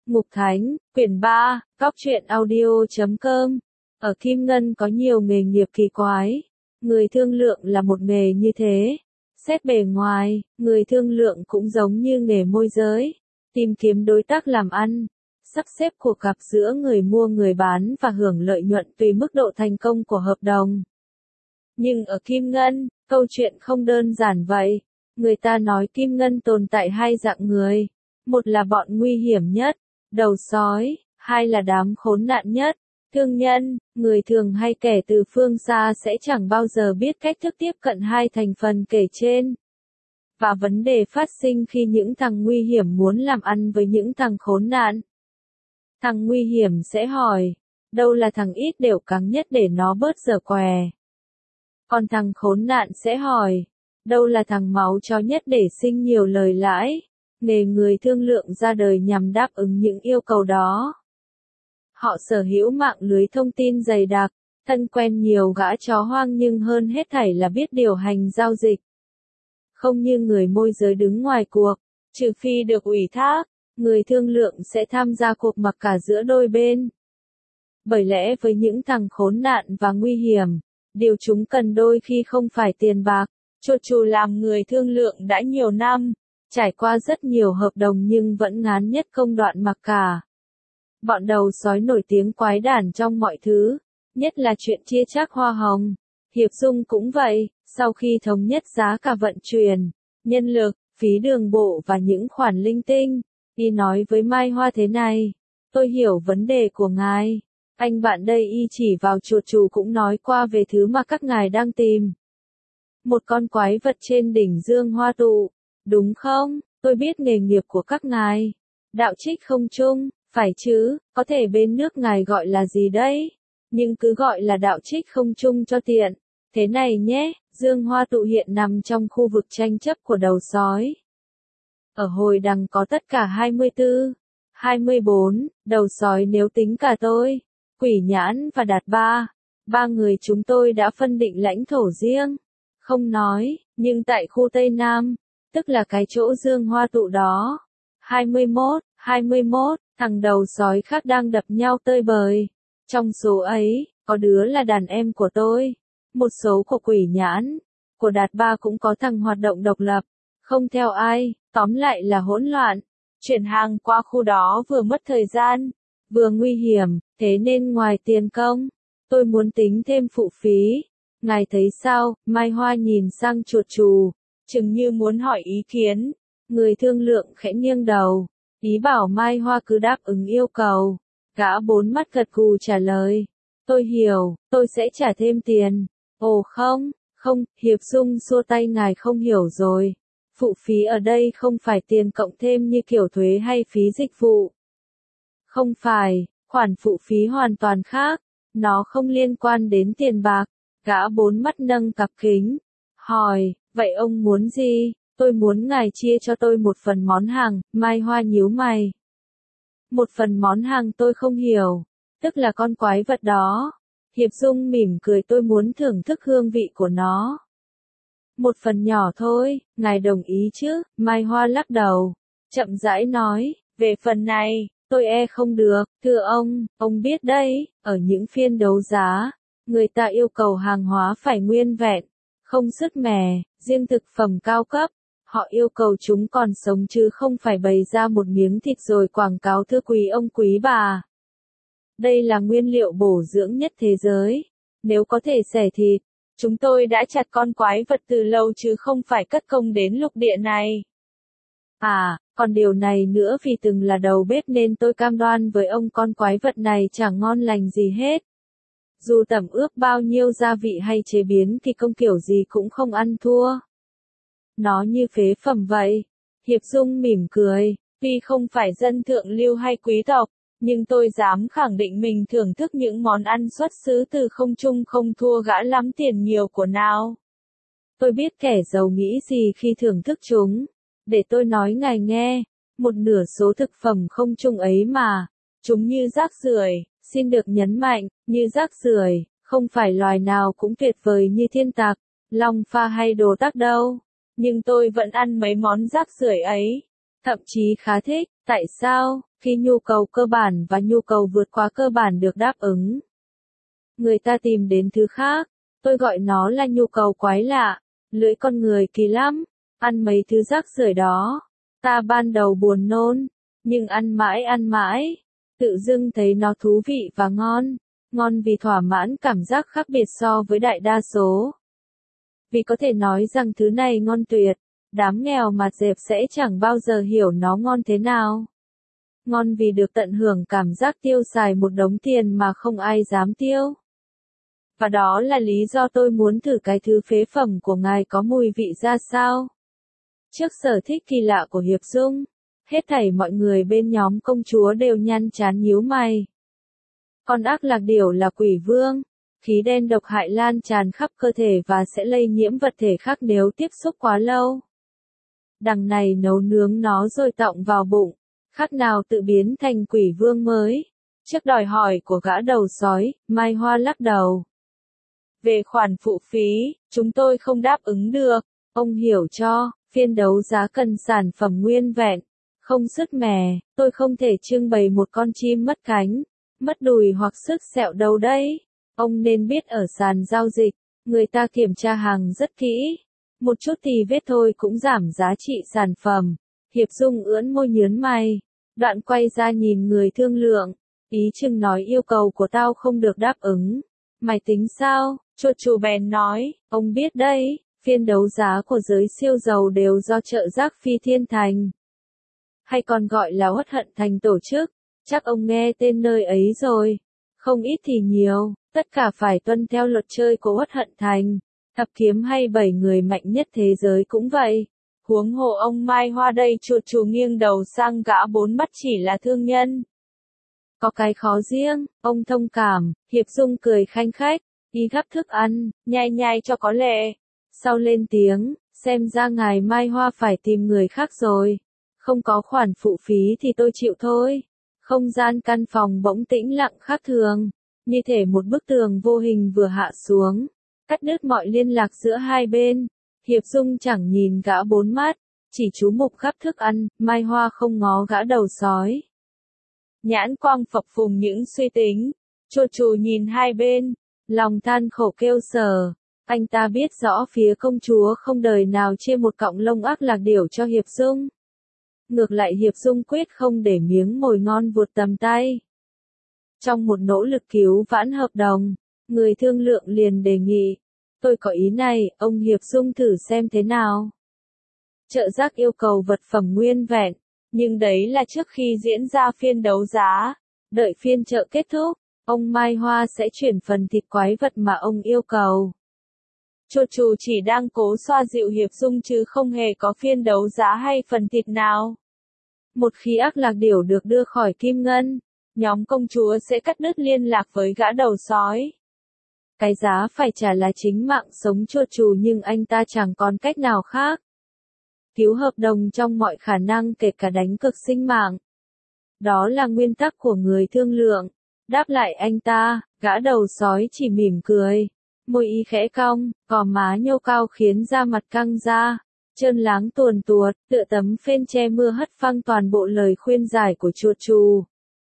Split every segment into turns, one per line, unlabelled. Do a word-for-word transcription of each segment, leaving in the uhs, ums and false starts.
Mục Thánh, quyển ba, góc truyện audio chấm com. Ở Kim Ngân có nhiều nghề nghiệp kỳ quái. Người thương lượng là một nghề như thế. Xét bề ngoài, người thương lượng cũng giống như nghề môi giới. Tìm kiếm đối tác làm ăn. Sắp xếp cuộc gặp giữa người mua người bán và hưởng lợi nhuận tùy mức độ thành công của hợp đồng. Nhưng ở Kim Ngân, câu chuyện không đơn giản vậy. Người ta nói Kim Ngân tồn tại hai dạng người. Một là bọn nguy hiểm nhất, đầu sói, hai là đám khốn nạn nhất, thương nhân, người thường hay kẻ từ phương xa sẽ chẳng bao giờ biết cách thức tiếp cận hai thành phần kể trên. Và vấn đề phát sinh khi những thằng nguy hiểm muốn làm ăn với những thằng khốn nạn. Thằng nguy hiểm sẽ hỏi, đâu là thằng ít đều cắn nhất để nó bớt giở què. Còn thằng khốn nạn sẽ hỏi, đâu là thằng máu chó nhất để sinh nhiều lời lãi. Nghề người thương lượng ra đời nhằm đáp ứng những yêu cầu đó. Họ sở hữu mạng lưới thông tin dày đặc, thân quen nhiều gã chó hoang nhưng hơn hết thảy là biết điều hành giao dịch. Không như người môi giới đứng ngoài cuộc, trừ phi được ủy thác, người thương lượng sẽ tham gia cuộc mặc cả giữa đôi bên. Bởi lẽ với những thằng khốn nạn và nguy hiểm, điều chúng cần đôi khi không phải tiền bạc. Chuột chù làm người thương lượng đã nhiều năm. Trải qua rất nhiều hợp đồng nhưng vẫn ngán nhất công đoạn mặc cả. Bọn đầu sói nổi tiếng quái đản trong mọi thứ, nhất là chuyện chia chác hoa hồng. Hiệp Dung cũng vậy, sau khi thống nhất giá cả vận chuyển, nhân lực, phí đường bộ và những khoản linh tinh, y nói với Mai Hoa thế này, tôi hiểu vấn đề của ngài. Anh bạn đây y chỉ vào chuột chù cũng nói qua về thứ mà các ngài đang tìm. Một con quái vật trên đỉnh Dương Hoa Tụ. Đúng không? Tôi biết nghề nghiệp của các ngài. Đạo trích không chung, phải chứ, có thể bên nước ngài gọi là gì đấy? Nhưng cứ gọi là đạo trích không chung cho tiện. Thế này nhé, Dương Hoa Tụ hiện nằm trong khu vực tranh chấp của đầu sói. Ở hồi đằng có tất cả hai mươi tư, hai mươi bốn, đầu sói nếu tính cả tôi, Quỷ Nhãn và Đạt Ba. Ba người chúng tôi đã phân định lãnh thổ riêng. Không nói, nhưng tại khu Tây Nam, tức là cái chỗ Dương Hoa Tụ đó. hai mươi mốt, hai mươi mốt, thằng đầu sói khác đang đập nhau tơi bời. Trong số ấy, có đứa là đàn em của tôi. Một số của Quỷ Nhãn, của Đạt Ba cũng có thằng hoạt động độc lập. Không theo ai, tóm lại là hỗn loạn. Chuyển hàng qua khu đó vừa mất thời gian, vừa nguy hiểm, thế nên ngoài tiền công, tôi muốn tính thêm phụ phí. Ngài thấy sao? Mai Hoa nhìn sang chuột chù, chừng như muốn hỏi ý kiến. Người thương lượng khẽ nghiêng đầu, ý bảo Mai Hoa cứ đáp ứng yêu cầu. Gã bốn mắt gật gù trả lời, tôi hiểu, tôi sẽ trả thêm tiền. Ồ không, không, Hiệp Dung xua tay, ngài không hiểu rồi. Phụ phí ở đây không phải tiền cộng thêm như kiểu thuế hay phí dịch vụ. Không phải, khoản phụ phí hoàn toàn khác, nó không liên quan đến tiền bạc. Gã bốn mắt nâng cặp kính, hỏi, vậy ông muốn gì? Tôi muốn ngài chia cho tôi một phần món hàng. Mai Hoa nhíu mày. Một phần món hàng tôi không hiểu, tức là con quái vật đó. Hiệp Dung mỉm cười, tôi muốn thưởng thức hương vị của nó. Một phần nhỏ thôi, ngài đồng ý chứ? Mai Hoa lắc đầu, chậm rãi nói, về phần này, tôi e không được. Thưa ông, ông biết đấy, ở những phiên đấu giá, người ta yêu cầu hàng hóa phải nguyên vẹn, không sứt mẻ, riêng thực phẩm cao cấp. Họ yêu cầu chúng còn sống chứ không phải bày ra một miếng thịt rồi quảng cáo thưa quý ông quý bà. Đây là nguyên liệu bổ dưỡng nhất thế giới. Nếu có thể xẻ thịt, chúng tôi đã chặt con quái vật từ lâu chứ không phải cất công đến lục địa này. À, còn điều này nữa, vì từng là đầu bếp nên tôi cam đoan với ông con quái vật này chẳng ngon lành gì hết. Dù tẩm ướp bao nhiêu gia vị hay chế biến thì công kiểu gì cũng không ăn thua. Nó như phế phẩm vậy. Hiệp Dung mỉm cười, tuy không phải dân thượng lưu hay quý tộc, nhưng tôi dám khẳng định mình thưởng thức những món ăn xuất xứ từ không trung không thua gã lắm tiền nhiều của nào. Tôi biết kẻ giàu nghĩ gì khi thưởng thức chúng. Để tôi nói ngài nghe, một nửa số thực phẩm không trung ấy mà, chúng như rác rưởi, xin được nhấn mạnh, như rác rưởi, không phải loài nào cũng tuyệt vời như thiên tặc, long pha hay đồ tắc đâu. Nhưng tôi vẫn ăn mấy món rác rưởi ấy. Thậm chí khá thích, Tại sao, khi nhu cầu cơ bản và nhu cầu vượt quá cơ bản được đáp ứng, người ta tìm đến thứ khác? Tôi gọi nó là nhu cầu quái lạ. Lưỡi con người kỳ lắm, ăn mấy thứ rác rưởi đó. Ta ban đầu buồn nôn, nhưng ăn mãi ăn mãi, tự dưng thấy nó thú vị và ngon. Ngon vì thỏa mãn cảm giác khác biệt so với đại đa số. Vì có thể nói rằng thứ này ngon tuyệt, đám nghèo mặt dẹp sẽ chẳng bao giờ hiểu nó ngon thế nào. Ngon vì được tận hưởng cảm giác tiêu xài một đống tiền mà không ai dám tiêu. Và đó là lý do tôi muốn thử cái thứ phế phẩm của ngài có mùi vị ra sao. Trước sở thích kỳ lạ của Hiệp Dung, hết thảy mọi người bên nhóm công chúa đều nhăn chán nhíu mày. Con ác lạc điểu là quỷ vương, khí đen độc hại lan tràn khắp cơ thể và sẽ lây nhiễm vật thể khác nếu tiếp xúc quá lâu. Đằng này nấu nướng nó rồi tọng vào bụng, khác nào tự biến thành quỷ vương mới. Trước đòi hỏi của gã đầu sói, Mai Hoa lắc đầu. Về khoản phụ phí, chúng tôi không đáp ứng được. Ông hiểu cho, phiên đấu giá cần sản phẩm nguyên vẹn, không sứt mẻ. Tôi không thể trưng bày một con chim mất cánh, mất đùi hoặc sứt sẹo đâu đấy. Ông nên biết ở sàn giao dịch, người ta kiểm tra hàng rất kỹ. Một chút thì vết thôi cũng giảm giá trị sản phẩm. Hiệp Dung ưỡn môi nhớn mày, đoạn quay ra nhìn người thương lượng. Ý chừng nói yêu cầu của tao không được đáp ứng. Mày tính sao? Chuột chủ bèn nói, ông biết đấy, phiên đấu giá của giới siêu giàu đều do trợ giác Phi Thiên Thành, hay còn gọi là Uất Hận Thành tổ chức. Chắc ông nghe tên nơi ấy rồi. Không ít thì nhiều, tất cả phải tuân theo luật chơi của Uất Hận Thành. Thập kiếm hay bảy người mạnh nhất thế giới cũng vậy. Huống hồ ông Mai Hoa đây. Chuột chủ nghiêng đầu sang gã bốn mắt chỉ là thương nhân. Có cái khó riêng, ông thông cảm. Hiệp Dung cười khanh khách, đi gắp thức ăn, nhai nhai cho có lệ. Sau lên tiếng, xem ra ngài Mai Hoa phải tìm người khác rồi. Không có khoản phụ phí thì tôi chịu thôi. Không gian căn phòng bỗng tĩnh lặng khác thường, như thể một bức tường vô hình vừa hạ xuống, cắt đứt mọi liên lạc giữa hai bên. Hiệp Dung chẳng nhìn gã bốn mắt, chỉ chú mục gắp thức ăn. Mai Hoa không ngó gã đầu sói, nhãn quang phập phùng những suy tính. Chuột chủ nhìn hai bên, lòng than khổ kêu sở. Anh ta biết rõ phía công chúa không đời nào chia một cọng lông ác lạc điểu cho Hiệp Dung. Ngược lại Hiệp Dung quyết không để miếng mồi ngon vụt tầm tay. Trong một nỗ lực cứu vãn hợp đồng, người thương lượng liền đề nghị. Tôi có ý này, ông Hiệp Dung thử xem thế nào. Trợ giác yêu cầu vật phẩm nguyên vẹn, nhưng đấy là trước khi diễn ra phiên đấu giá. Đợi phiên chợ kết thúc, ông Mai Hoa sẽ chuyển phần thịt quái vật mà ông yêu cầu. Chuột chủ chỉ đang cố xoa dịu Hiệp Dung chứ không hề có phiên đấu giá hay phần thịt nào. Một khi ác lạc điểu được đưa khỏi Kim Ngân, nhóm công chúa sẽ cắt đứt liên lạc với gã đầu sói. Cái giá phải trả là chính mạng sống chuột chủ, nhưng anh ta chẳng còn cách nào khác. Cứu hợp đồng trong mọi khả năng, kể cả đánh cược sinh mạng. Đó là nguyên tắc của người thương lượng. Đáp lại anh ta, gã đầu sói chỉ mỉm cười. Môi y khẽ cong, gò má nhô cao khiến da mặt căng ra, trơn láng tuồn tuột, tựa tấm phên che mưa hất phăng toàn bộ lời khuyên giải của chuột chù.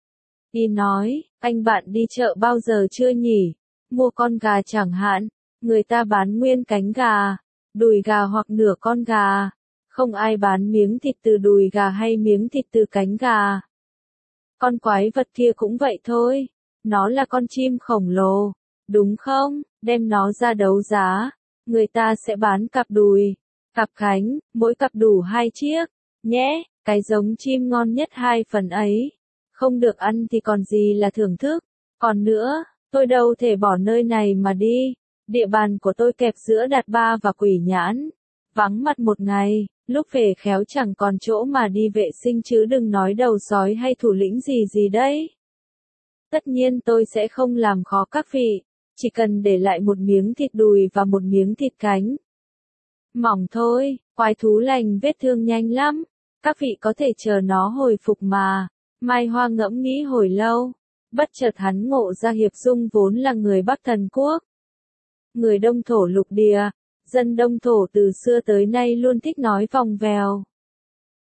Y nói, anh bạn đi chợ bao giờ chưa nhỉ? Mua con gà chẳng hạn, người ta bán nguyên cánh gà, đùi gà hoặc nửa con gà. Không ai bán miếng thịt từ đùi gà hay miếng thịt từ cánh gà. Con quái vật kia cũng vậy thôi, nó là con chim khổng lồ, đúng không? Đem nó ra đấu giá, người ta sẽ bán cặp đùi, cặp cánh, mỗi cặp đủ hai chiếc, nhé, cái giống chim ngon nhất hai phần ấy. Không được ăn thì còn gì là thưởng thức. Còn nữa, tôi đâu thể bỏ nơi này mà đi. Địa bàn của tôi kẹp giữa Đạt Ba và Quỷ Nhãn. Vắng mặt một ngày, lúc về khéo chẳng còn chỗ mà đi vệ sinh chứ đừng nói đầu sói hay thủ lĩnh gì gì đấy. Tất nhiên tôi sẽ không làm khó các vị. Chỉ cần để lại một miếng thịt đùi và một miếng thịt cánh. Mỏng thôi, quái thú lành vết thương nhanh lắm. Các vị có thể chờ nó hồi phục mà. Mai Hoa ngẫm nghĩ hồi lâu. Bất chợt hắn ngộ ra Hiệp Dung vốn là người Bắc Thần Quốc. Người Đông Thổ lục địa. Dân Đông Thổ từ xưa tới nay luôn thích nói vòng vèo.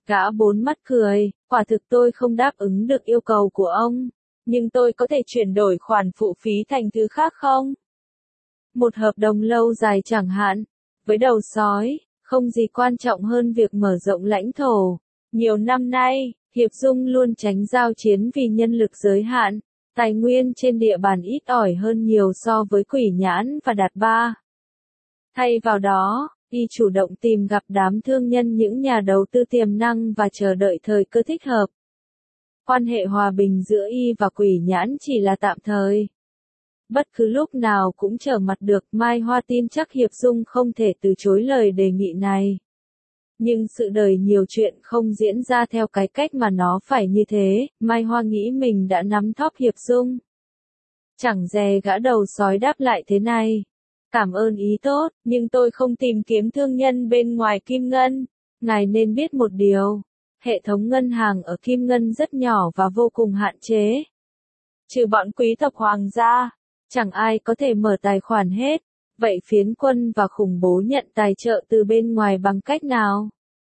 Gã bốn mắt cười, quả thực tôi không đáp ứng được yêu cầu của ông, nhưng tôi có thể chuyển đổi khoản phụ phí thành thứ khác không? Một hợp đồng lâu dài chẳng hạn, với đầu sói, không gì quan trọng hơn việc mở rộng lãnh thổ. Nhiều năm nay, Hiệp Dung luôn tránh giao chiến vì nhân lực giới hạn, tài nguyên trên địa bàn ít ỏi hơn nhiều so với Quỷ Nhãn và Đạt Ba. Thay vào đó, y chủ động tìm gặp đám thương nhân những nhà đầu tư tiềm năng và chờ đợi thời cơ thích hợp. Quan hệ hòa bình giữa y và Quỷ Nhãn chỉ là tạm thời. Bất cứ lúc nào cũng trở mặt được, Mai Hoa tin chắc Hiệp Dung không thể từ chối lời đề nghị này. Nhưng sự đời nhiều chuyện không diễn ra theo cái cách mà nó phải như thế, Mai Hoa nghĩ mình đã nắm thóp Hiệp Dung. Chẳng dè gã đầu sói đáp lại thế này. Cảm ơn ý tốt, nhưng tôi không tìm kiếm thương nhân bên ngoài Kim Ngân. Ngài nên biết một điều, hệ thống ngân hàng ở Kim Ngân rất nhỏ và vô cùng hạn chế. Trừ bọn quý tộc hoàng gia, chẳng ai có thể mở tài khoản hết. Vậy phiến quân và khủng bố nhận tài trợ từ bên ngoài bằng cách nào?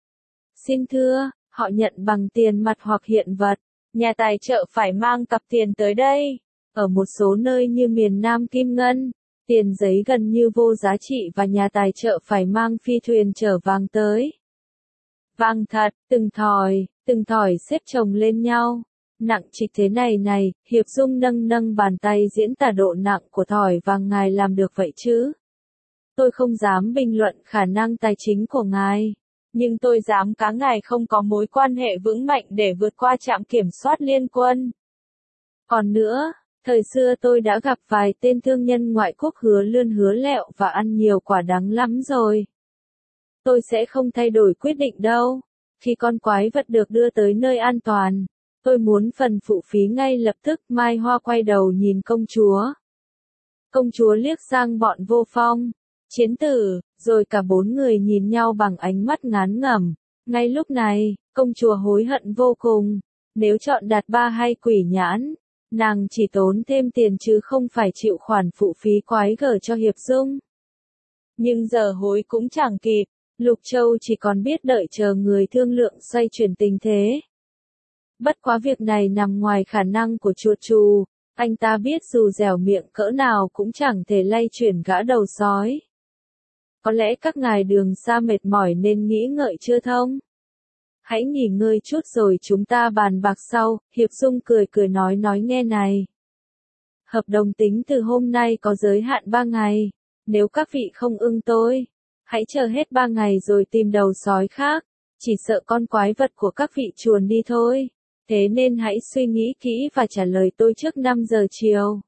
Xin thưa, họ nhận bằng tiền mặt hoặc hiện vật. Nhà tài trợ phải mang cặp tiền tới đây. Ở một số nơi như miền Nam Kim Ngân, tiền giấy gần như vô giá trị và nhà tài trợ phải mang phi thuyền chở vàng tới. Vàng thật, từng thỏi, từng thỏi xếp chồng lên nhau. Nặng trịch thế này này, Hiệp Dung nâng nâng bàn tay diễn tả độ nặng của thỏi vàng. Ngài làm được vậy chứ? Tôi không dám bình luận khả năng tài chính của ngài, nhưng tôi dám cá ngài không có mối quan hệ vững mạnh để vượt qua trạm kiểm soát liên quân. Còn nữa, thời xưa tôi đã gặp vài tên thương nhân ngoại quốc hứa lươn hứa lẹo và ăn nhiều quả đắng lắm rồi. Tôi sẽ không thay đổi quyết định đâu. Khi con quái vật được đưa tới nơi an toàn, tôi muốn phần phụ phí ngay lập tức. Mai Hoa quay đầu nhìn công chúa. Công chúa liếc sang bọn Vô Phong, Chiến Tử, rồi cả bốn người nhìn nhau bằng ánh mắt ngán ngẩm. Ngay lúc này, công chúa hối hận vô cùng. Nếu chọn Đạt Ba hay Quỷ Nhãn, nàng chỉ tốn thêm tiền chứ không phải chịu khoản phụ phí quái gở cho Hiệp Dung. Nhưng giờ hối cũng chẳng kịp, Lục Châu chỉ còn biết đợi chờ người thương lượng xoay chuyển tình thế. Bất quá việc này nằm ngoài khả năng của chuột chù, anh ta biết dù dẻo miệng cỡ nào cũng chẳng thể lay chuyển gã đầu sói. Có lẽ các ngài đường xa mệt mỏi nên nghĩ ngợi chưa thông. Hãy nghỉ ngơi chút rồi chúng ta bàn bạc sau. Hiệp Dung cười cười nói nói nghe này. Hợp đồng tính từ hôm nay có giới hạn ba ngày. Nếu các vị không ưng tôi, hãy chờ hết ba ngày rồi tìm đầu sói khác. Chỉ sợ con quái vật của các vị chuồn đi thôi. Thế nên hãy suy nghĩ kỹ và trả lời tôi trước năm giờ chiều.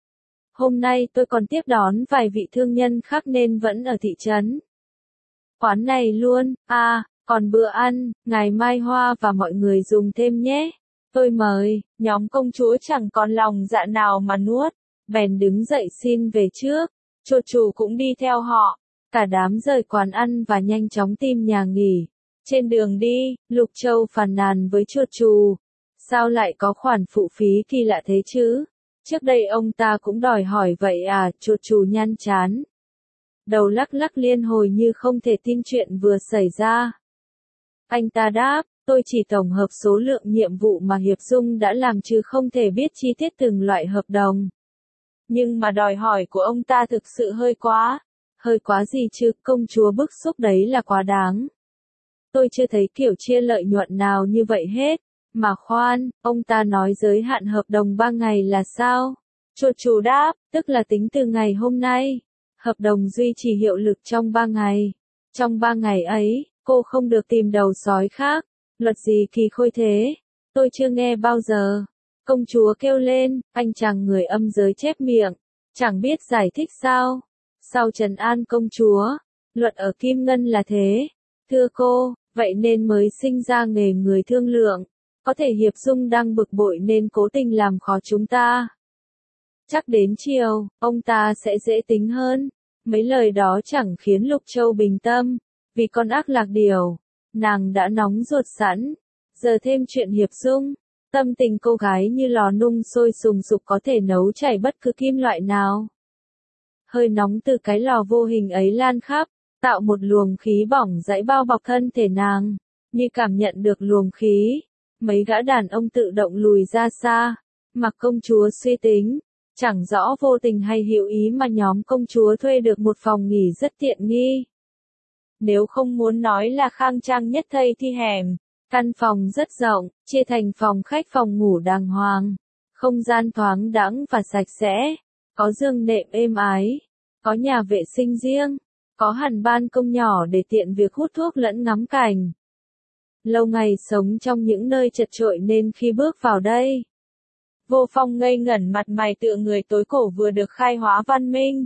Hôm nay tôi còn tiếp đón vài vị thương nhân khác nên vẫn ở thị trấn. Quán này luôn, à, còn bữa ăn, ngài Mai Hoa và mọi người dùng thêm nhé. Tôi mời, nhóm công chúa chẳng còn lòng dạ nào mà nuốt, bèn đứng dậy xin về trước. Chuột chủ cũng đi theo họ. Cả đám rời quán ăn và nhanh chóng tìm nhà nghỉ. Trên đường đi, Lục Châu phàn nàn với chuột chù. Sao lại có khoản phụ phí kỳ lạ thế chứ? Trước đây ông ta cũng đòi hỏi vậy à? Chuột chù nhăn chán. Đầu lắc lắc liên hồi như không thể tin chuyện vừa xảy ra. Anh ta đáp, tôi chỉ tổng hợp số lượng nhiệm vụ mà Hiệp Dung đã làm chứ không thể biết chi tiết từng loại hợp đồng. Nhưng mà đòi hỏi của ông ta thực sự hơi quá. Hơi quá gì chứ, công chúa bức xúc đấy là quá đáng. Tôi chưa thấy kiểu chia lợi nhuận nào như vậy hết. Mà khoan, ông ta nói giới hạn hợp đồng ba ngày là sao? Chuột chù đáp, tức là tính từ ngày hôm nay. Hợp đồng duy trì hiệu lực trong ba ngày. Trong ba ngày ấy, cô không được tìm đầu sói khác. Luật gì kỳ khôi thế? Tôi chưa nghe bao giờ. Công chúa kêu lên, anh chàng người âm giới chép miệng. Chẳng biết giải thích sao? Sau trấn an công chúa, luật ở Kim Ngân là thế. Thưa cô, vậy nên mới sinh ra nghề người thương lượng. Có thể Hiệp Dung đang bực bội nên cố tình làm khó chúng ta. Chắc đến chiều, ông ta sẽ dễ tính hơn. Mấy lời đó chẳng khiến Lục Châu bình tâm. Vì con ác lạc điều, nàng đã nóng ruột sẵn. Giờ thêm chuyện Hiệp Dung. Tâm tình cô gái như lò nung sôi sùng sục có thể nấu chảy bất cứ kim loại nào. Hơi nóng từ cái lò vô hình ấy lan khắp, tạo một luồng khí bỏng dãy bao bọc thân thể nàng. như cảm nhận được luồng khí. Mấy gã đàn ông tự động lùi ra xa. Mặc công chúa suy tính, chẳng rõ vô tình hay hữu ý mà nhóm công chúa thuê được một phòng nghỉ rất tiện nghi. Nếu không muốn nói là khang trang nhất thây thì hẻm. Căn phòng rất rộng, chia thành phòng khách phòng ngủ đàng hoàng. Không gian thoáng đãng và sạch sẽ. Có giường nệm êm ái. Có nhà vệ sinh riêng. Có hẳn ban công nhỏ để tiện việc hút thuốc lẫn ngắm cảnh. Lâu ngày sống trong những nơi chật chội nên khi bước vào đây, Vô Phong ngây ngẩn mặt mày tựa người tối cổ vừa được khai hóa văn minh.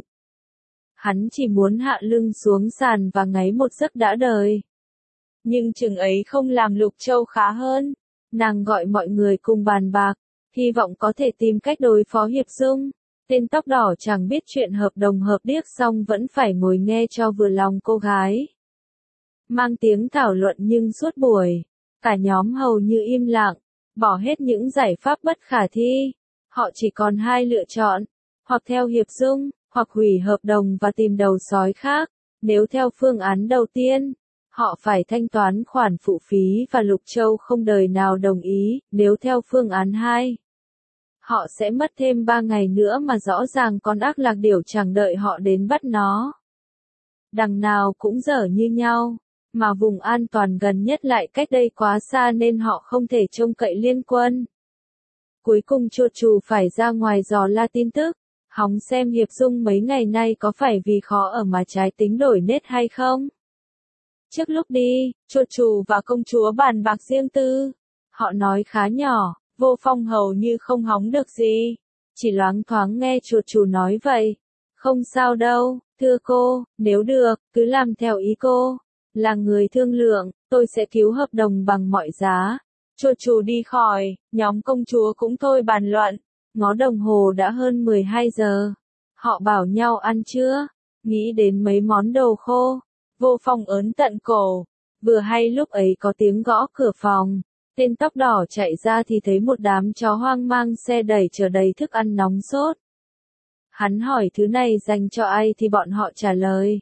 Hắn chỉ muốn hạ lưng xuống sàn và ngáy một giấc đã đời. Nhưng chừng ấy không làm Lục Châu khá hơn. Nàng gọi mọi người cùng bàn bạc, hy vọng có thể tìm cách đối phó Hiệp Dung. Tên tóc đỏ chẳng biết chuyện hợp đồng hợp điếc xong vẫn phải ngồi nghe cho vừa lòng cô gái. Mang tiếng thảo luận nhưng suốt buổi, cả nhóm hầu như im lặng, bỏ hết những giải pháp bất khả thi. Họ chỉ còn hai lựa chọn, hoặc theo Hiệp Dung, hoặc hủy hợp đồng và tìm đầu sói khác. Nếu theo phương án đầu tiên, họ phải thanh toán khoản phụ phí và Lục Châu không đời nào đồng ý. Nếu theo phương án hai, họ sẽ mất thêm ba ngày nữa mà rõ ràng con ác lạc điểu chẳng đợi họ đến bắt nó. Đằng nào cũng dở như nhau, mà vùng an toàn gần nhất lại cách đây quá xa nên họ không thể trông cậy liên quân. Cuối cùng chuột chù phải ra ngoài dò la tin tức, hóng xem Hiệp Dung mấy ngày nay có phải vì khó ở mà trái tính đổi nết hay không. Trước lúc đi, chuột chù và công chúa bàn bạc riêng tư. Họ nói khá nhỏ, Vô Phong hầu như không hóng được gì. Chỉ loáng thoáng nghe chuột chù nói vậy. Không sao đâu, thưa cô, nếu được, cứ làm theo ý cô. Là người thương lượng, tôi sẽ cứu hợp đồng bằng mọi giá. Chuột chù đi khỏi, nhóm công chúa cũng thôi bàn luận. Ngó đồng hồ đã hơn mười hai giờ. Họ bảo nhau ăn trưa, nghĩ đến mấy món đồ khô. Vô Phong ớn tận cổ. Vừa hay lúc ấy có tiếng gõ cửa phòng. Tên tóc đỏ chạy ra thì thấy một đám chó hoang mang xe đẩy chở đầy thức ăn nóng sốt. Hắn hỏi thứ này dành cho ai thì bọn họ trả lời.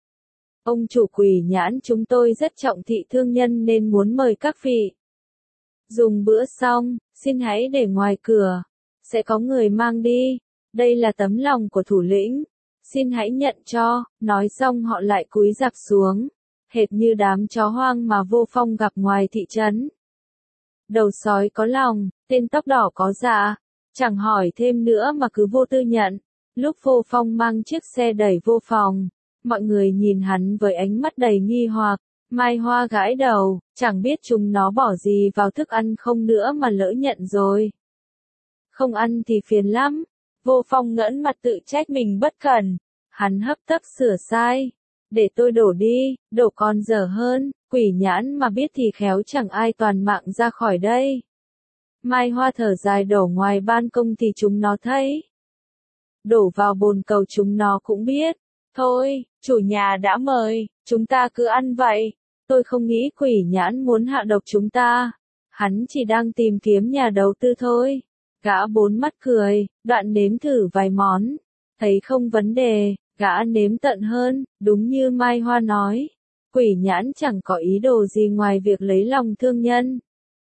Ông chủ Quỷ Nhãn, chúng tôi rất trọng thị thương nhân nên muốn mời các vị. Dùng bữa xong, xin hãy để ngoài cửa. Sẽ có người mang đi. Đây là tấm lòng của thủ lĩnh. Xin hãy nhận cho. Nói xong họ lại cúi rạp xuống. Hệt như đám chó hoang mà Vô Phong gặp ngoài thị trấn. Đầu sói có lòng, tên tóc đỏ có dạ. Chẳng hỏi thêm nữa mà cứ vô tư nhận. Lúc Vô Phong mang chiếc xe đẩy vô phòng, mọi người nhìn hắn với ánh mắt đầy nghi hoặc. Mai Hoa gãi đầu, chẳng biết chúng nó bỏ gì vào thức ăn không nữa mà lỡ nhận rồi. Không ăn thì phiền lắm. Vô Phong ngẩng mặt tự trách mình bất cẩn. Hắn hấp tấp sửa sai. Để tôi đổ đi, đổ còn dở hơn. Quỷ Nhãn mà biết thì khéo chẳng ai toàn mạng ra khỏi đây. Mai Hoa thở dài đổ ngoài ban công thì chúng nó thấy. Đổ vào bồn cầu chúng nó cũng biết. Thôi, chủ nhà đã mời, chúng ta cứ ăn vậy. Tôi không nghĩ Quỷ Nhãn muốn hạ độc chúng ta. Hắn chỉ đang tìm kiếm nhà đầu tư thôi. Gã bốn mắt cười, đoạn nếm thử vài món. Thấy không vấn đề, gã nếm tận hơn, đúng như Mai Hoa nói. Quỷ Nhãn chẳng có ý đồ gì ngoài việc lấy lòng thương nhân.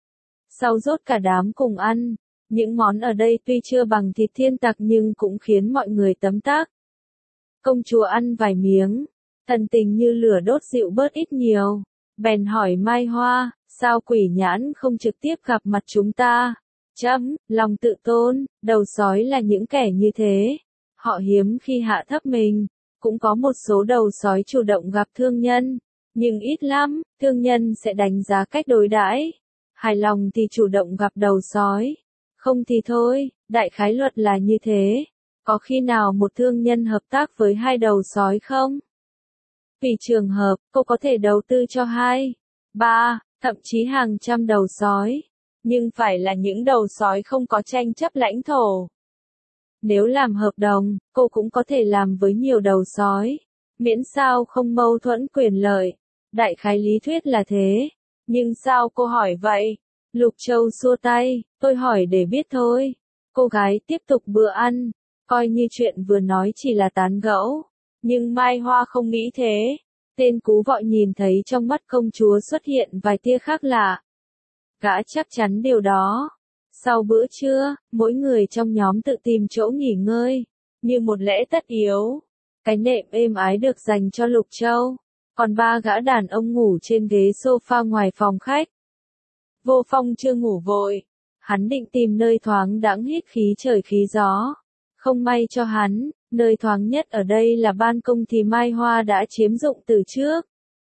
Sau rốt cả đám cùng ăn, những món ở đây tuy chưa bằng thịt thiên tặc nhưng cũng khiến mọi người tấm tắc. Công chúa ăn vài miếng, thần tình như lửa đốt dịu bớt ít nhiều, bèn hỏi Mai Hoa, sao Quỷ Nhãn không trực tiếp gặp mặt chúng ta? Chấm, lòng tự tôn, đầu sói là những kẻ như thế. Họ hiếm khi hạ thấp mình, cũng có một số đầu sói chủ động gặp thương nhân. Nhưng ít lắm, thương nhân sẽ đánh giá cách đối đãi. Hài lòng thì chủ động gặp đầu sói. Không thì thôi, đại khái luật là như thế. Có khi nào một thương nhân hợp tác với hai đầu sói không? Vì trường hợp, cô có thể đầu tư cho hai, ba, thậm chí hàng trăm đầu sói. Nhưng phải là những đầu sói không có tranh chấp lãnh thổ. Nếu làm hợp đồng, cô cũng có thể làm với nhiều đầu sói. Miễn sao không mâu thuẫn quyền lợi. Đại khái lý thuyết là thế. Nhưng sao cô hỏi vậy? Lục Châu xua tay, tôi hỏi để biết thôi. Cô gái tiếp tục bữa ăn, coi như chuyện vừa nói chỉ là tán gẫu. Nhưng Mai Hoa không nghĩ thế. Tên cú vọ nhìn thấy trong mắt công chúa xuất hiện vài tia khác lạ. Gã chắc chắn điều đó. Sau bữa trưa, mỗi người trong nhóm tự tìm chỗ nghỉ ngơi, như một lẽ tất yếu. Cái nệm êm ái được dành cho Lục Châu, còn ba gã đàn ông ngủ trên ghế sofa ngoài phòng khách. Vô Phong chưa ngủ vội, hắn định tìm nơi thoáng đãng hít khí trời khí gió. Không may cho hắn, nơi thoáng nhất ở đây là ban công thì Mai Hoa đã chiếm dụng từ trước.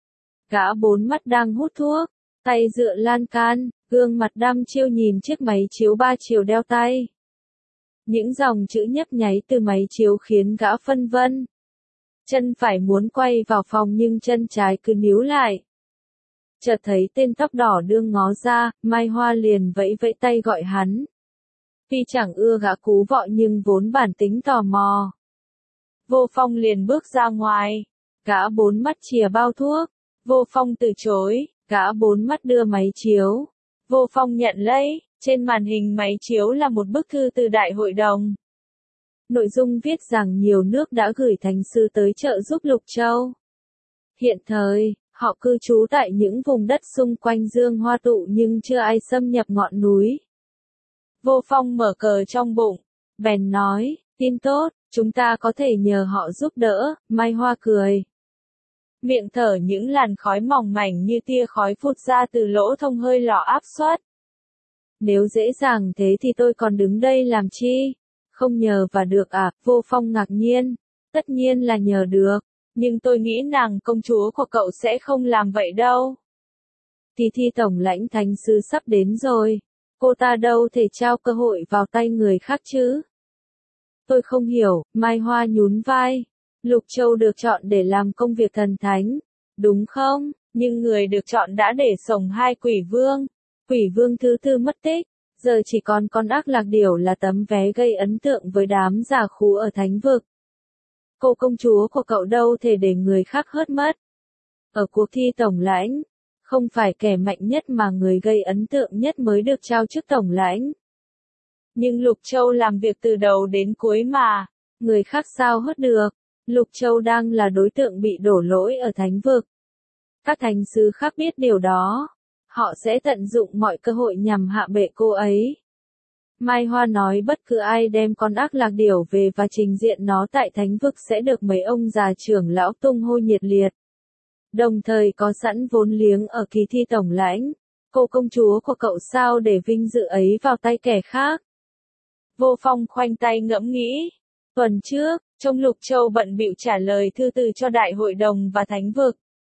Gã bốn mắt đang hút thuốc, tay dựa lan can, gương mặt đăm chiêu nhìn chiếc máy chiếu ba chiều đeo tay. Những dòng chữ nhấp nháy từ máy chiếu khiến gã phân vân. Chân phải muốn quay vào phòng nhưng chân trái cứ níu lại. Chợt thấy tên tóc đỏ đương ngó ra, Mai Hoa liền vẫy vẫy tay gọi hắn. Tuy chẳng ưa gã cú vọ nhưng vốn bản tính tò mò. Vô Phong liền bước ra ngoài. Gã bốn mắt chìa bao thuốc. Vô Phong từ chối, gã bốn mắt đưa máy chiếu. Vô Phong nhận lấy, trên màn hình máy chiếu là một bức thư từ Đại hội đồng. Nội dung viết rằng nhiều nước đã gửi thánh sứ tới trợ giúp Lục Châu. Hiện thời, họ cư trú tại những vùng đất xung quanh Dương Hoa Tụ nhưng chưa ai xâm nhập ngọn núi. Vô Phong mở cờ trong bụng, bèn nói, tin tốt, chúng ta có thể nhờ họ giúp đỡ. Mai Hoa cười. Miệng thở những làn khói mỏng mảnh như tia khói phụt ra từ lỗ thông hơi lọ áp suất. Nếu dễ dàng thế thì tôi còn đứng đây làm chi? Không nhờ và được à? Vô Phong ngạc nhiên. Tất nhiên là nhờ được, nhưng tôi nghĩ nàng công chúa của cậu sẽ không làm vậy đâu. Kỳ thi tổng lãnh thánh sứ sắp đến rồi. Cô ta đâu thể trao cơ hội vào tay người khác chứ? Tôi không hiểu, Mai Hoa nhún vai. Lục Châu được chọn để làm công việc thần thánh, đúng không? Nhưng người được chọn đã để sổng hai quỷ vương. Quỷ vương thứ tư mất tích, giờ chỉ còn con ác lạc điểu là tấm vé gây ấn tượng với đám già khú ở thánh vực. Cô công chúa của cậu đâu thể để người khác hớt mất. Ở cuộc thi tổng lãnh, không phải kẻ mạnh nhất mà người gây ấn tượng nhất mới được trao chức tổng lãnh. Nhưng Lục Châu làm việc từ đầu đến cuối mà, người khác sao hớt được. Lục Châu đang là đối tượng bị đổ lỗi ở thánh vực. Các thánh sứ khác biết điều đó. Họ sẽ tận dụng mọi cơ hội nhằm hạ bệ cô ấy. Mai Hoa nói bất cứ ai đem con ác lạc điểu về và trình diện nó tại thánh vực sẽ được mấy ông già trưởng lão tung hô nhiệt liệt. Đồng thời có sẵn vốn liếng ở kỳ thi tổng lãnh. Cô công chúa của cậu sao để vinh dự ấy vào tay kẻ khác? Vô Phong khoanh tay ngẫm nghĩ. Tuần trước, trong Lục Châu bận bịu trả lời thư từ cho Đại hội đồng và thánh vực.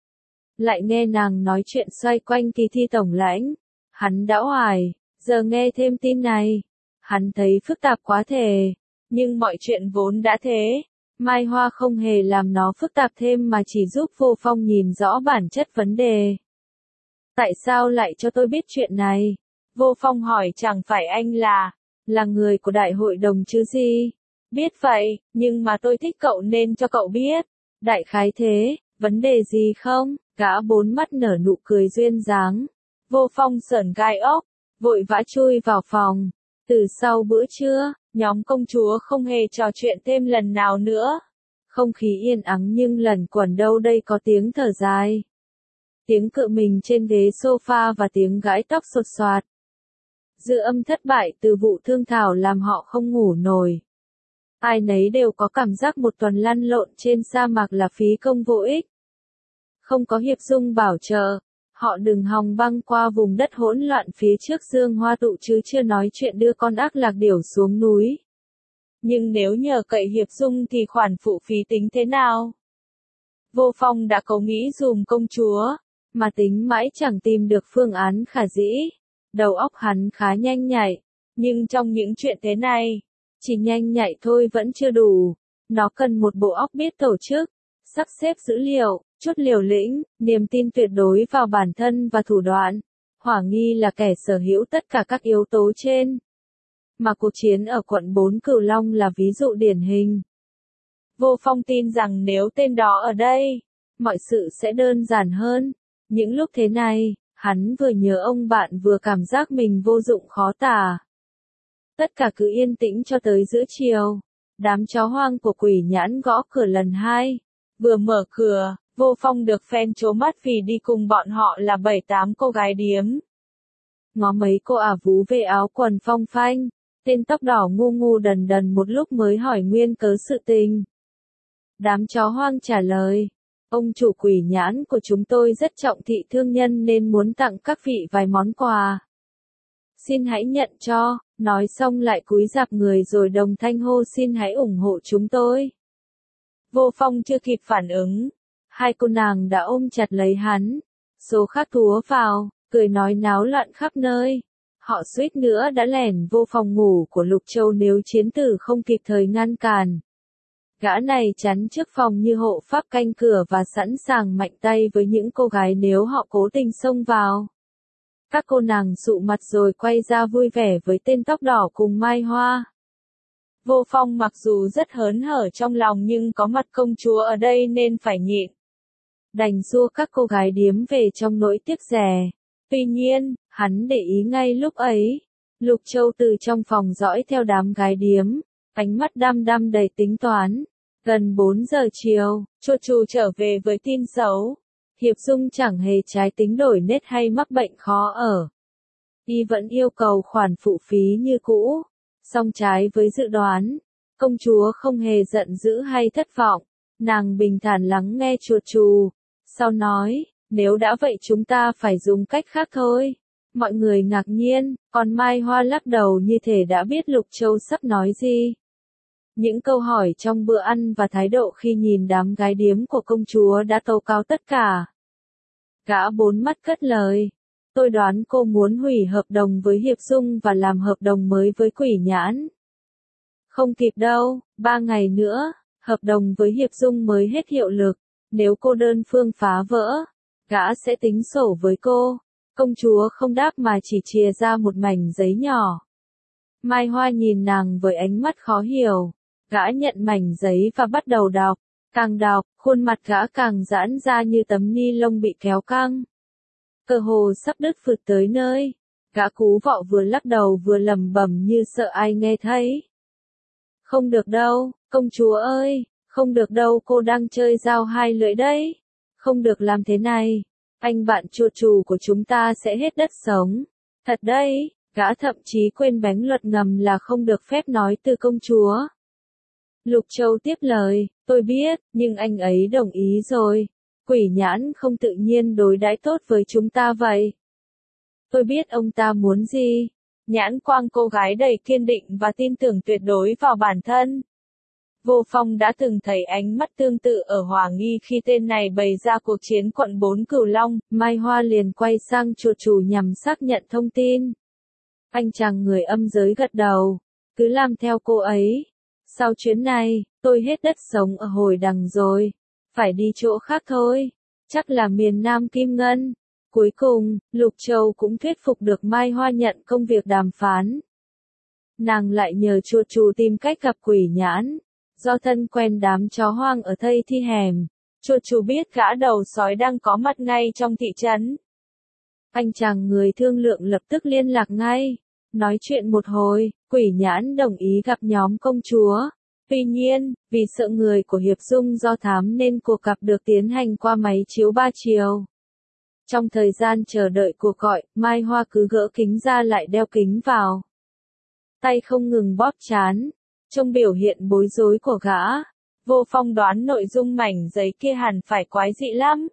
Lại nghe nàng nói chuyện xoay quanh kỳ thi tổng lãnh. Hắn đã hoài, giờ nghe thêm tin này. Hắn thấy phức tạp quá thể. Nhưng mọi chuyện vốn đã thế. Mai Hoa không hề làm nó phức tạp thêm mà chỉ giúp Vô Phong nhìn rõ bản chất vấn đề. Tại sao lại cho tôi biết chuyện này? Vô Phong hỏi chẳng phải anh là, là người của Đại hội đồng chứ gì? Biết vậy, nhưng mà tôi thích cậu nên cho cậu biết. Đại khái thế, vấn đề gì không? Gã bốn mắt nở nụ cười duyên dáng. Vô Phong sởn gai ốc, vội vã chui vào phòng. Từ sau bữa trưa, nhóm công chúa không hề trò chuyện thêm lần nào nữa. Không khí yên ắng nhưng lần quẩn đâu đây có tiếng thở dài. Tiếng cựa mình trên ghế sofa và tiếng gãi tóc sột soạt. Dư âm thất bại từ vụ thương thảo làm họ không ngủ nổi. Ai nấy đều có cảm giác một tuần lăn lộn trên sa mạc là phí công vô ích. Không có Hiệp Dung bảo trợ, họ đừng hòng băng qua vùng đất hỗn loạn phía trước Dương Hoa Tụ chứ chưa nói chuyện đưa con ác lạc điểu xuống núi. Nhưng nếu nhờ cậy Hiệp Dung thì khoản phụ phí tính thế nào? Vô Phong đã cố nghĩ dùm công chúa, mà tính mãi chẳng tìm được phương án khả dĩ. Đầu óc hắn khá nhanh nhạy, nhưng trong những chuyện thế này, chỉ nhanh nhạy thôi vẫn chưa đủ. Nó cần một bộ óc biết tổ chức, sắp xếp dữ liệu, chút liều lĩnh, niềm tin tuyệt đối vào bản thân và thủ đoạn. Hỏa nghi là kẻ sở hữu tất cả các yếu tố trên. Mà cuộc chiến ở quận bốn Cửu Long là ví dụ điển hình. Vô Phong tin rằng nếu tên đó ở đây, mọi sự sẽ đơn giản hơn. Những lúc thế này, hắn vừa nhớ ông bạn vừa cảm giác mình vô dụng khó tả. Tất cả cứ yên tĩnh cho tới giữa chiều. Đám chó hoang của Quỷ Nhãn gõ cửa lần hai. Vừa mở cửa,
Vô Phong được fan trố mắt vì đi cùng bọn họ là bảy tám cô gái điếm.
Ngó mấy cô ả vú về áo quần phong phanh, tên tóc đỏ ngu ngu đần đần một lúc mới hỏi nguyên cớ sự tình. Đám chó hoang trả lời, ông chủ Quỷ Nhãn của chúng tôi rất trọng thị thương nhân nên muốn tặng các vị vài món quà. Xin hãy nhận cho, nói xong lại cúi rạp người rồi đồng thanh hô xin hãy ủng hộ chúng tôi.
Vô Phong chưa kịp phản ứng,
hai cô nàng đã ôm chặt lấy hắn, số khác thúa vào, cười nói náo loạn khắp nơi. Họ suýt nữa đã lẻn vô phòng ngủ của Lục Châu nếu chiến tử không kịp thời ngăn cản. Gã này chắn trước phòng như hộ pháp canh cửa và sẵn sàng mạnh tay với những cô gái nếu họ cố tình xông vào. Các cô nàng sụ mặt rồi quay ra vui vẻ với tên tóc đỏ cùng Mai Hoa.
Vô Phong mặc dù rất hớn hở trong lòng nhưng có mặt công chúa ở đây nên phải nhịn.
Đành xua các cô gái điếm về trong nỗi tiếc rẻ. Tuy nhiên, hắn để ý ngay lúc ấy. Lục Châu từ trong phòng dõi theo đám gái điếm, ánh mắt đăm đăm đầy tính toán. Gần bốn giờ chiều, Chua Chù trở về với tin xấu. Hiệp Dung chẳng hề trái tính đổi nết hay mắc bệnh khó ở. Y vẫn yêu cầu khoản phụ phí như cũ. Song trái với dự đoán, công chúa không hề giận dữ hay thất vọng. Nàng bình thản lắng nghe Chua Chù. Sau nói, nếu đã vậy chúng ta phải dùng cách khác thôi. Mọi người ngạc nhiên, còn Mai Hoa lắc đầu như thể đã biết Lục Châu sắp nói gì. Những câu hỏi trong bữa ăn và thái độ khi nhìn đám gái điếm của công chúa đã tố cáo tất cả. Gã bốn mắt cất lời. Tôi đoán cô muốn hủy hợp đồng với Hiệp Dung và làm hợp đồng mới với Quỷ Nhãn. Không kịp đâu, ba ngày nữa, hợp đồng với Hiệp Dung mới hết hiệu lực. Nếu cô đơn phương phá vỡ, gã sẽ tính sổ với cô. Công chúa không đáp mà chỉ chìa ra một mảnh giấy nhỏ. Mai Hoa nhìn nàng với ánh mắt khó hiểu. Gã nhận mảnh giấy và bắt đầu đọc. Càng đọc, khuôn mặt gã càng giãn ra như tấm ni lông bị kéo căng. Cơ hồ sắp đứt phượt tới nơi. Gã cú vọ vừa lắc đầu vừa lẩm bẩm như sợ ai nghe thấy. Không được đâu, công chúa ơi, không được đâu, cô đang chơi dao hai lưỡi đấy. Không được làm thế này. Anh bạn Chua Chù của chúng ta sẽ hết đất sống. Thật đấy, gã thậm chí quên bén luật ngầm là không được phép nói từ công chúa. Lục Châu tiếp lời, tôi biết, nhưng anh ấy đồng ý rồi. Quỷ Nhãn không tự nhiên đối đãi tốt với chúng ta vậy. Tôi biết ông ta muốn gì.
Nhãn Quang cô gái đầy kiên định và tin tưởng tuyệt đối vào bản thân. Vô Phong đã từng thấy ánh mắt tương tự ở Hòa Nghi khi tên này bày ra cuộc chiến quận bốn Cửu Long.
Mai Hoa liền quay sang Chua Chù nhằm xác nhận thông tin. Anh chàng người âm giới gật đầu. Cứ làm theo cô ấy. Sau chuyến này, tôi hết đất sống ở Hồi Đằng rồi. Phải đi chỗ khác thôi. Chắc là miền Nam Kim Ngân. Cuối cùng, Lục Châu cũng thuyết phục được Mai Hoa nhận công việc đàm phán. Nàng lại nhờ Chua Chù tìm cách gặp Quỷ Nhãn. Do thân quen đám chó hoang ở thây thi hẻm, Chua Chù biết gã đầu sói đang có mặt ngay trong thị trấn. Anh chàng người thương lượng lập tức liên lạc ngay. Nói chuyện một hồi, Quỷ Nhãn đồng ý gặp nhóm công chúa. Tuy nhiên, vì sợ người của Hiệp Dung do thám nên cuộc gặp được tiến hành qua máy chiếu ba chiều. Trong thời gian chờ đợi cuộc gọi, Mai Hoa cứ gỡ kính ra lại đeo kính vào. Tay không ngừng bóp trán. Trong biểu hiện bối rối của gã, Vô Phong đoán nội dung mảnh giấy kia hẳn phải quái dị lắm.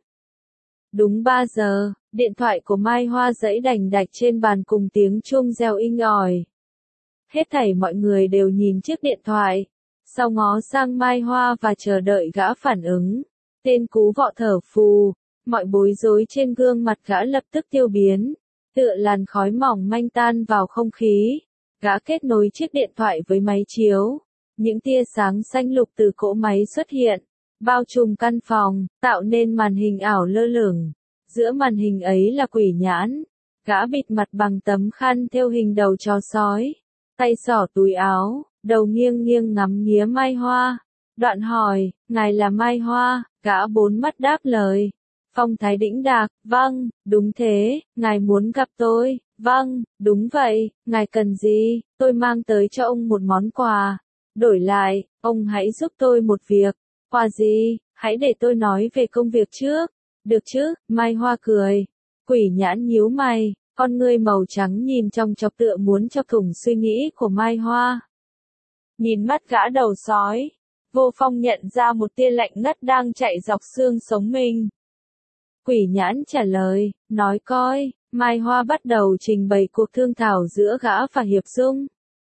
Đúng ba giờ, điện thoại của Mai Hoa dãy đành đạch trên bàn cùng tiếng chuông reo inh ỏi. Hết thảy mọi người đều nhìn chiếc điện thoại, sau ngó sang Mai Hoa và chờ đợi gã phản ứng. Tên cú vọ thở phù, mọi bối rối trên gương mặt gã lập tức tiêu biến, tựa làn khói mỏng manh tan vào không khí. Gã kết nối chiếc điện thoại với máy chiếu. Những tia sáng xanh lục từ cỗ máy xuất hiện, bao trùm căn phòng, tạo nên màn hình ảo lơ lửng. Giữa màn hình ấy là Quỷ Nhãn. Gã bịt mặt bằng tấm khăn thêu hình đầu chó sói. Tay xỏ túi áo, đầu nghiêng nghiêng ngắm nghía Mai Hoa. Đoạn hỏi, ngài là Mai Hoa, gã bốn mắt đáp lời. Phong thái đĩnh đạc, vâng, đúng thế, ngài muốn gặp tôi, vâng, đúng vậy, ngài cần gì, tôi mang tới cho ông một món quà. Đổi lại, ông hãy giúp tôi một việc. Quà gì? Hãy để tôi nói về công việc trước. Được chứ, Mai Hoa cười. Quỷ Nhãn nhíu mày, con ngươi màu trắng nhìn trong chọc tựa muốn chọc thủng suy nghĩ của Mai Hoa.
Nhìn mắt gã đầu sói, Vô Phong nhận ra một tia lạnh ngắt đang chạy dọc xương sống mình.
Quỷ Nhãn trả lời, nói coi, Mai Hoa bắt đầu trình bày cuộc thương thảo giữa gã và Hiệp Dung.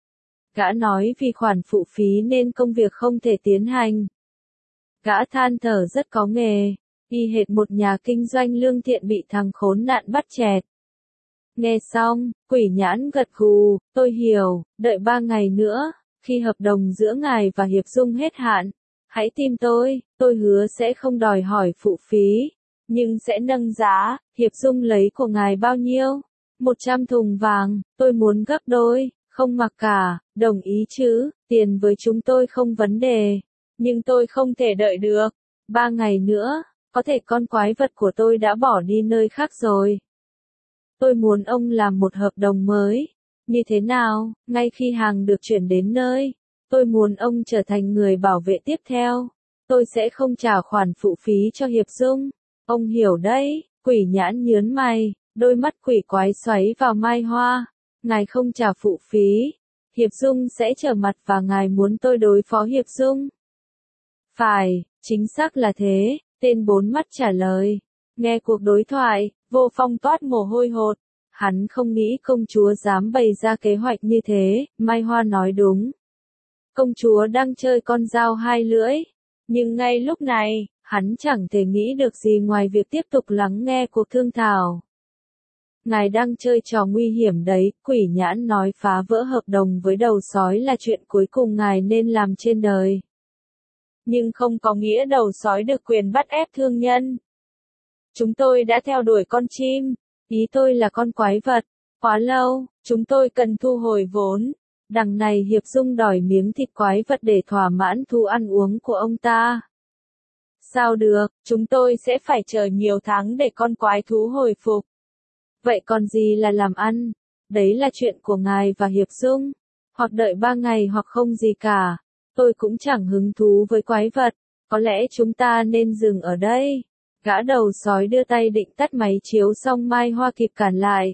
Gã nói vì khoản phụ phí nên công việc không thể tiến hành. Gã than thở rất có nghề, y hệt một nhà kinh doanh lương thiện bị thằng khốn nạn bắt chẹt. Nghe xong, Quỷ Nhãn gật gù, tôi hiểu, đợi ba ngày nữa, khi hợp đồng giữa ngài và Hiệp Dung hết hạn, hãy tìm tôi, tôi hứa sẽ không đòi hỏi phụ phí, nhưng sẽ nâng giá. Hiệp Dung lấy của ngài bao nhiêu? một trăm thùng vàng, tôi muốn gấp đôi, không mặc cả, đồng ý chứ, tiền với chúng tôi không vấn đề, nhưng tôi không thể đợi được. Ba ngày nữa, có thể con quái vật của tôi đã bỏ đi nơi khác rồi. Tôi muốn ông làm một hợp đồng mới. Như thế nào, ngay khi hàng được chuyển đến nơi, tôi muốn ông trở thành người bảo vệ tiếp theo. Tôi sẽ không trả khoản phụ phí cho Hiệp Dung. Ông hiểu đấy. Quỷ Nhãn nhớn mày, đôi mắt quỷ quái xoáy vào Mai Hoa. Ngài không trả phụ phí, Hiệp Dung sẽ trở mặt và ngài muốn tôi đối phó Hiệp Dung. Phải, chính xác là thế, tên bốn mắt trả lời. Nghe cuộc đối thoại, Vô Phong toát mồ hôi hột. Hắn không nghĩ công chúa dám bày ra kế hoạch như thế. Mai Hoa nói đúng. Công chúa đang chơi con dao hai lưỡi. Nhưng ngay lúc này, hắn chẳng thể nghĩ được gì ngoài việc tiếp tục lắng nghe cuộc thương thảo. Ngài đang chơi trò nguy hiểm đấy, Quỷ Nhãn nói, phá vỡ hợp đồng với đầu sói là chuyện cuối cùng ngài nên làm trên đời.
Nhưng không có nghĩa đầu sói được quyền bắt ép thương nhân. Chúng tôi đã theo đuổi con chim, ý tôi là con quái vật, quá lâu, chúng tôi cần thu hồi vốn. Đằng này Hiệp Dung đòi miếng thịt quái vật để thỏa mãn thú ăn uống của ông ta. Sao được, chúng tôi sẽ phải chờ nhiều tháng để con quái thú hồi phục. Vậy còn gì là làm ăn? Đấy là chuyện của ngài và Hiệp Dung. Hoặc đợi ba ngày hoặc không gì cả. Tôi cũng chẳng hứng thú với quái vật. Có lẽ chúng ta nên dừng ở đây. Gã đầu sói đưa tay định tắt máy chiếu xong Mai Hoa kịp cản lại.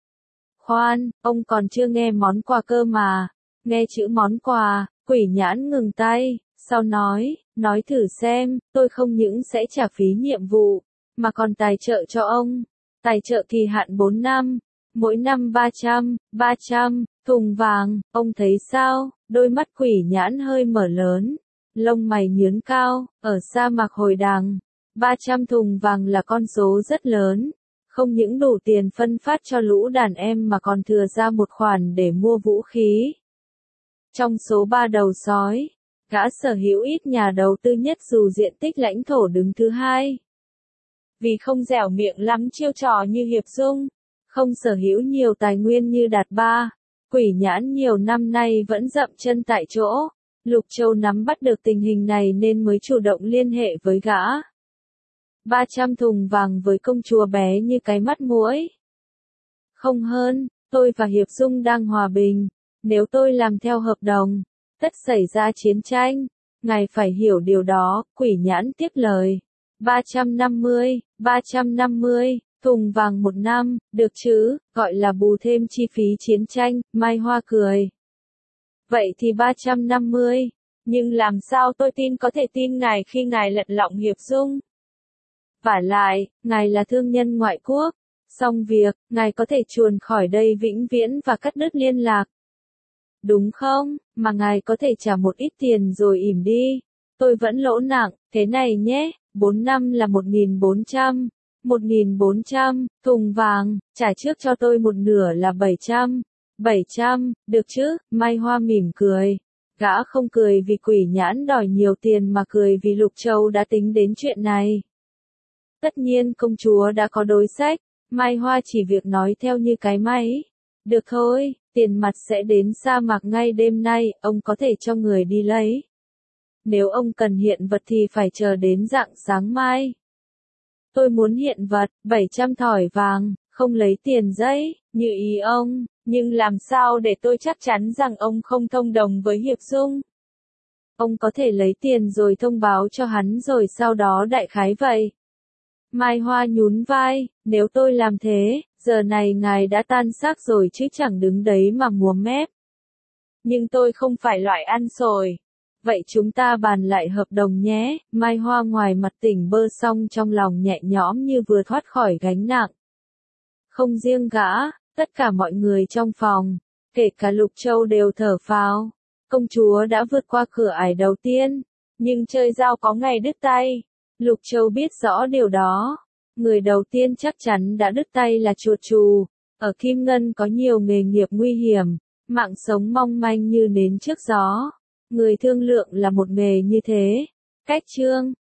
Khoan, ông còn chưa nghe món quà cơ mà. Nghe chữ món quà, Quỷ Nhãn ngừng tay, sau nói, nói thử xem, tôi không những sẽ trả phí nhiệm vụ, mà còn tài trợ cho ông. Tài trợ kỳ hạn bốn năm, mỗi năm ba trăm, ba trăm, thùng vàng, ông thấy sao? Đôi mắt Quỷ Nhãn hơi mở lớn, lông mày nhướng cao, ở sa mạc Hồi Đằng, ba trăm thùng vàng là con số rất lớn, không những đủ tiền phân phát cho lũ đàn em mà còn thừa ra một khoản để mua vũ khí. Trong số ba đầu sói, gã sở hữu ít nhà đầu tư nhất dù diện tích lãnh thổ đứng thứ hai. Vì không dẻo miệng lắm chiêu trò như Hiệp Dung, không sở hữu nhiều tài nguyên như Đạt Ba, Quỷ Nhãn nhiều năm nay vẫn dậm chân tại chỗ. Lục Châu nắm bắt được tình hình này nên mới chủ động liên hệ với gã. ba trăm thùng vàng với công chúa bé như cái mắt muỗi. Không hơn, tôi và Hiệp Dung đang hòa bình. Nếu tôi làm theo hợp đồng, tất xảy ra chiến tranh. Ngài phải hiểu điều đó, Quỷ Nhãn tiếp lời. ba trăm năm mươi, ba trăm năm mươi, thùng vàng một năm, được chứ, gọi là bù thêm chi phí chiến tranh, Mai Hoa cười. Vậy thì ba trăm năm mươi, nhưng làm sao tôi tin có thể tin ngài khi ngài lật lọng Hiệp Dung? Vả lại, ngài là thương nhân ngoại quốc, xong việc, ngài có thể chuồn khỏi đây vĩnh viễn và cắt đứt liên lạc. Đúng không, mà ngài có thể trả một ít tiền rồi ỉm đi. Tôi vẫn lỗ nặng, thế này nhé, bốn năm là một nghìn bốn trăm, một nghìn bốn trăm, thùng vàng, trả trước cho tôi một nửa là bảy trăm, bảy trăm, được chứ, Mai Hoa mỉm cười. Gã không cười vì Quỷ Nhãn đòi nhiều tiền mà cười vì Lục Châu đã tính đến chuyện này. Tất nhiên công chúa đã có đối sách, Mai Hoa chỉ việc nói theo như cái máy. Được thôi, tiền mặt sẽ đến sa mạc ngay đêm nay, ông có thể cho người đi lấy. Nếu ông cần hiện vật thì phải chờ đến rạng sáng mai. Tôi muốn hiện vật, bảy trăm thỏi vàng, không lấy tiền giấy, như ý ông, nhưng làm sao để tôi chắc chắn rằng ông không thông đồng với Hiệp Dung?
Ông có thể lấy tiền rồi thông báo cho hắn rồi sau đó đại khái vậy. Mai Hoa nhún vai, nếu tôi làm thế, giờ này ngài đã tan xác rồi chứ chẳng đứng đấy mà múa mép.
Nhưng tôi không phải loại ăn xồi.
Vậy chúng ta bàn lại hợp đồng nhé. Mai Hoa ngoài mặt tỉnh bơ xong trong lòng nhẹ nhõm như vừa thoát khỏi gánh nặng. Không riêng gã, tất cả mọi người trong phòng, kể cả Lục Châu đều thở phào. Công chúa đã vượt qua cửa ải đầu tiên,
nhưng chơi dao có ngày đứt tay.
Lục Châu biết rõ điều đó. Người đầu tiên chắc chắn đã đứt tay là chuột chù. Ở Kim Ngân có nhiều nghề nghiệp nguy hiểm, mạng sống mong manh như nến trước gió. Người thương lượng là một nghề như thế. Cách chương